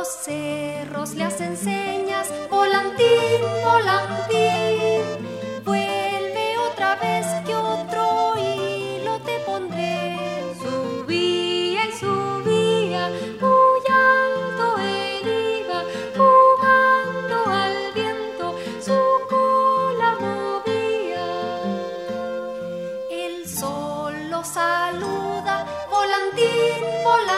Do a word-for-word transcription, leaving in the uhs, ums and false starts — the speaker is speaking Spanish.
los cerros le hacen señas, volantín, volantín, vuelve otra vez que otro hilo te pondré. Subía y subía, muy alto él iba, jugando al viento, su cola movía. El sol lo saluda, volantín, volantín,